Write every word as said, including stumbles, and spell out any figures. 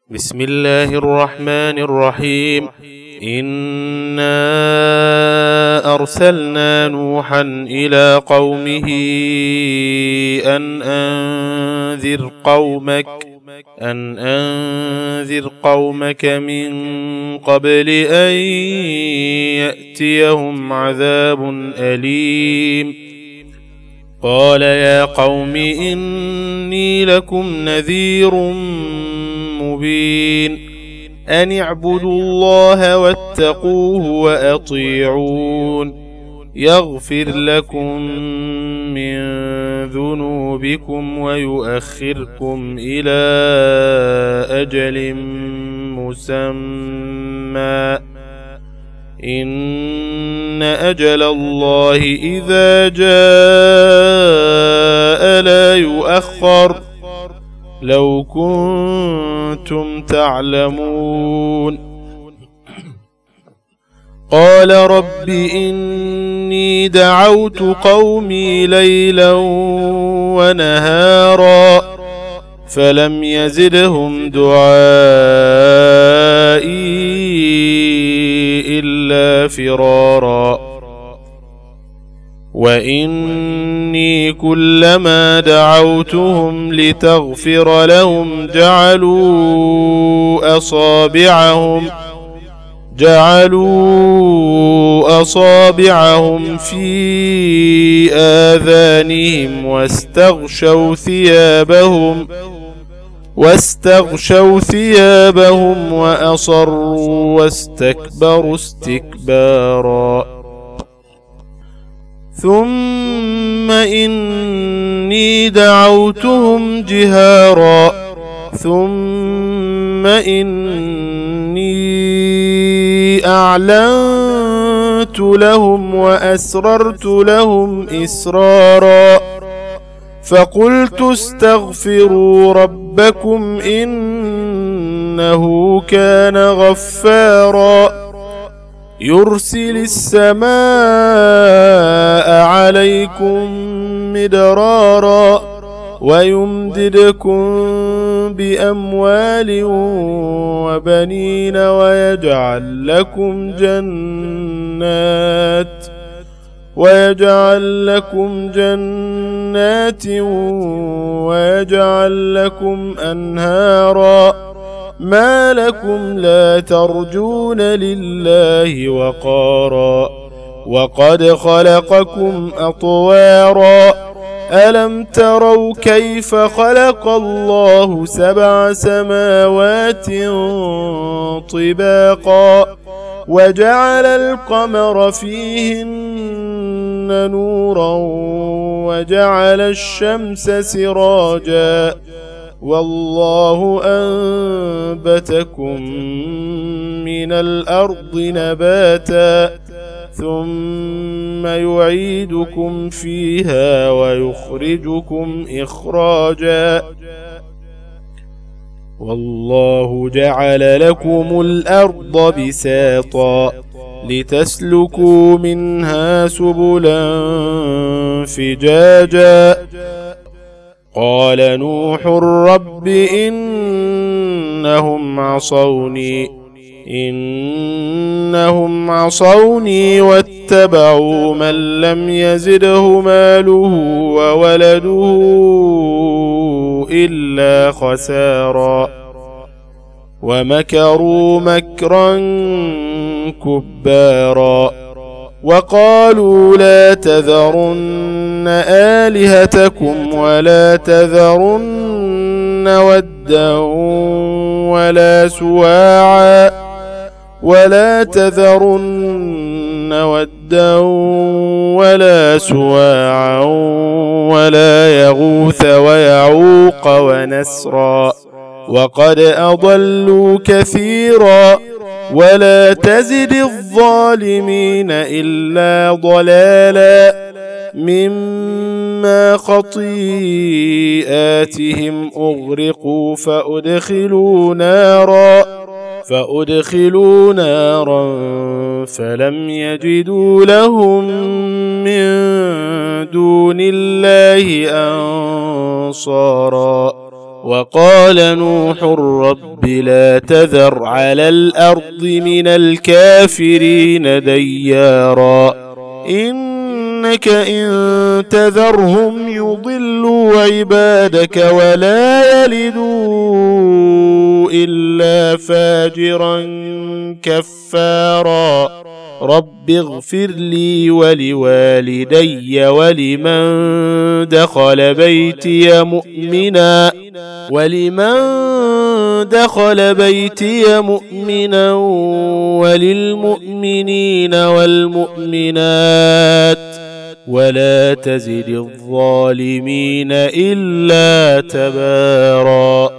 بسم الله الرحمن الرحيم. إنا أرسلنا نوحا إلى قومه أن أنذر قومك أن أنذر قومك من قبل أن يأتيهم عذاب أليم. قال يا قوم إني لكم نذير مبين أن اعبدوا الله واتقوه وأطيعون يغفر لكم من ذنوبكم ويؤخركم إلى أجل مسمى إن أجل الله إذا جاء لا يؤخر لو كنتم تعلمون. قال رب إني دعوت قومي ليلا ونهارا فلم يزدهم دعائي إلا فرارا وإني كلما دعوتهم لتغفر لهم جعلوا أصابعهم جعلوا أصابعهم في آذانهم واستغشوا ثيابهم واستغشوا ثيابهم وأصروا واستكبروا استكبارا. ثم إني دعوتهم جهارا ثم إني أعلنت لهم وأسررت لهم إسرارا فقلت استغفروا ربكم إنه كان غفارا يرسل السماء عليكم مدرارا ويمددكم بأموال وبنين ويجعل لكم جنات ويجعل لكم جنات ويجعل لكم أنهارا ما لكم لا ترجون لله وقارا وقد خلقكم أطوارا ألم تروا كيف خلق الله سبع سماوات طباقا وجعل القمر فيهن نورا وجعل الشمس سراجا والله أنبتكم من الأرض نباتا ثم يعيدكم فيها ويخرجكم إخراجا والله جعل لكم الأرض بساطا لتسلكوا منها سبلا فجاجا. قال نوح رب إنهم عصوني إنهم عصوني واتبعوا من لم يزده ماله وولده إلا خسارا ومكروا مكرا كبارا وقالوا لا تذرن آلهتكم ولا تذرن ودا ولا سواعا ولا تذرن ودا ولا سواعا ولا يغوث ويعوق ونسرا وقد أضلوا كثيرا ولا تزد الظالمين إلا ضلالا مما خطيئاتهم أغرقوا فأدخلوا نارا فأدخلوا نارا فلم يجدوا لهم من دون الله أنصارا وقال نوح رب لا تذر على الأرض من الكافرين ديارا إنك إن تذرهم يضلوا عبادك ولا يلدوا إلا فاجرا كفارا رب اغفر لي ولوالدي ولمن دخل بيتي مؤمنا ولمن دخل بيتي مؤمنا وللمؤمنين والمؤمنات ولا تزد الظالمين إلا تبارا.